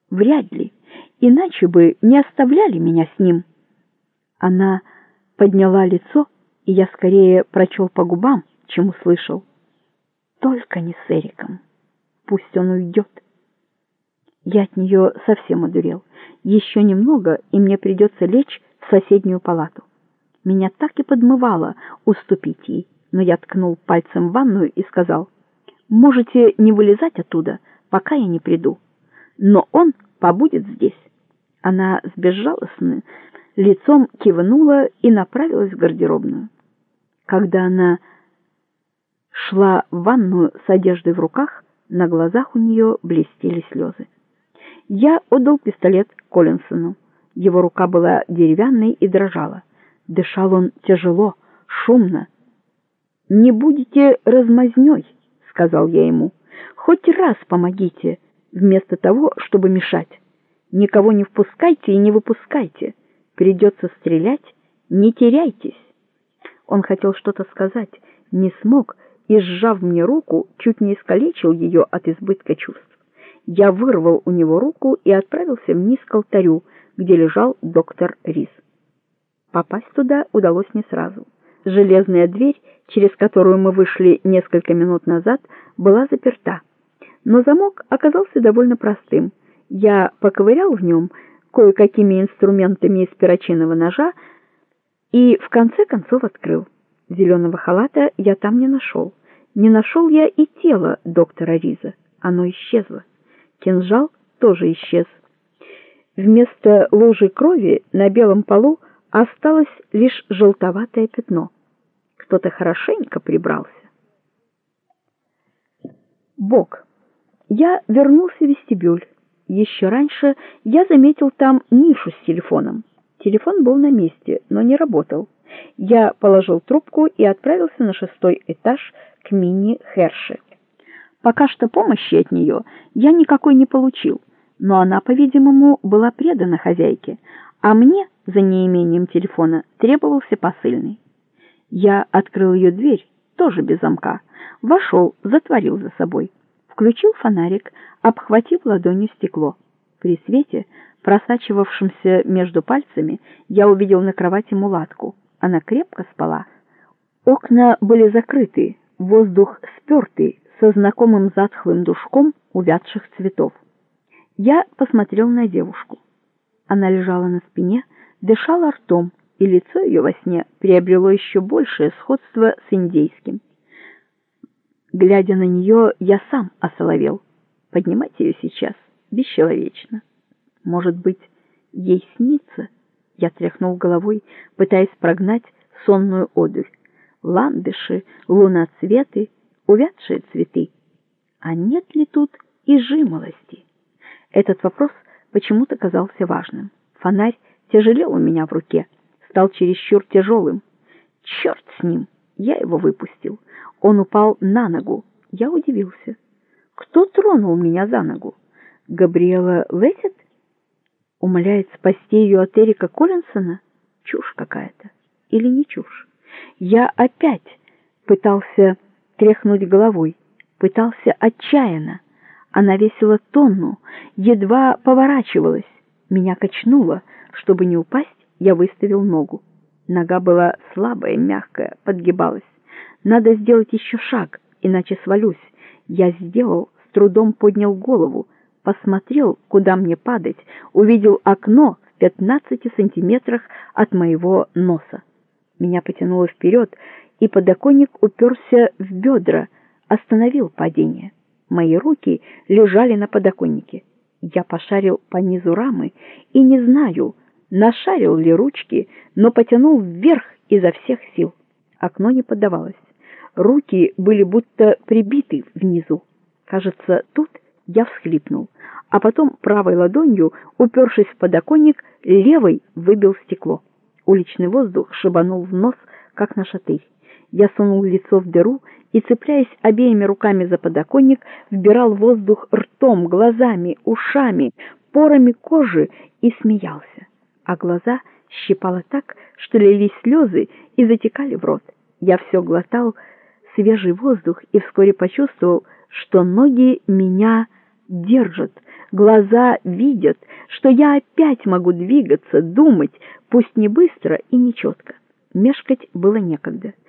Вряд ли, иначе бы не оставляли меня с ним. Она подняла лицо, и я скорее прочел по губам, чем услышал. Только не с Эриком. Пусть он уйдет. Я от нее совсем одурел. Еще немного, и мне придется лечь в соседнюю палату. Меня так и подмывало уступить ей, но я ткнул пальцем в ванную и сказал: «Можете не вылезать оттуда, пока я не приду. Но он побудет здесь». Она с безжалостным лицом кивнула и направилась в гардеробную. Когда она шла в ванную с одеждой в руках, на глазах у нее блестели слезы. Я отдал пистолет Коллинсону. Его рука была деревянной и дрожала. Дышал он тяжело, шумно. «Не будете размазнёй», — сказал я ему. «Хоть раз помогите, вместо того, чтобы мешать. Никого не впускайте и не выпускайте. Придется стрелять, не теряйтесь». Он хотел что-то сказать, не смог и, сжав мне руку, чуть не искалечил ее от избытка чувств. Я вырвал у него руку и отправился вниз к алтарю, где лежал доктор Рис. Попасть туда удалось не сразу. Железная дверь, через которую мы вышли несколько минут назад, была заперта. Но замок оказался довольно простым. Я поковырял в нем кое-какими инструментами из перочинного ножа и в конце концов открыл. Зеленого халата я там не нашел. Не нашел я и тело доктора Риза. Оно исчезло. Кинжал тоже исчез. Вместо лужи крови на белом полу осталось лишь желтоватое пятно. Кто-то хорошенько прибрался. Бог. Я вернулся в вестибюль. Еще раньше я заметил там нишу с телефоном. Телефон был на месте, но не работал. Я положил трубку и отправился на 6-й этаж к Минни Херши. Пока что помощи от нее я никакой не получил, но она, по-видимому, была предана хозяйке, а мне за неимением телефона требовался посыльный. Я открыл ее дверь, тоже без замка, вошел, затворил за собой, включил фонарик, обхватив ладонью стекло. При свете, просачивавшемся между пальцами, я увидел на кровати мулатку. Она крепко спала. Окна были закрыты, воздух спертый, со знакомым затхлым душком увядших цветов. Я посмотрел на девушку. Она лежала на спине, дышала ртом, и лицо ее во сне приобрело еще большее сходство с индейским. Глядя на нее, я сам осоловел. Поднимать ее сейчас бесчеловечно. Может быть, ей снится? Я тряхнул головой, пытаясь прогнать сонную одурь. Ландыши, луноцветы, увядшие цветы. А нет ли тут и жимолости? Этот вопрос почему-то казался важным. Фонарь тяжелел у меня в руке, стал чересчур тяжелым. Черт с ним! Я его выпустил. Он упал на ногу. Я удивился. Кто тронул меня за ногу? Габриэла Лэссет? Умоляет спасти ее от Эрика Коллинсона? Чушь какая-то. Или не чушь? Я опять пытался тряхнуть головой, пытался отчаянно. Она весила тонну, едва поворачивалась. Меня качнуло. Чтобы не упасть, я выставил ногу. Нога была слабая, мягкая, подгибалась. Надо сделать еще шаг, иначе свалюсь. Я сделал, с трудом поднял голову, посмотрел, куда мне падать, увидел окно в 15 сантиметрах от моего носа. Меня потянуло вперед, и подоконник уперся в бедра, остановил падение. Мои руки лежали на подоконнике. Я пошарил по низу рамы и не знаю, нашарил ли ручки, но потянул вверх изо всех сил. Окно не поддавалось. Руки были будто прибиты внизу. Кажется, тут я всхлипнул, а потом правой ладонью, упершись в подоконник, левой выбил стекло. Уличный воздух шибанул в нос, как на шатырь. Я сунул лицо в дыру и, цепляясь обеими руками за подоконник, вбирал воздух ртом, глазами, ушами, порами кожи и смеялся. А глаза щипало так, что лились слезы и затекали в рот. Я все глотал свежий воздух и вскоре почувствовал, что ноги меня держат, глаза видят, что я опять могу двигаться, думать, пусть не быстро и не четко. Мешкать было некогда.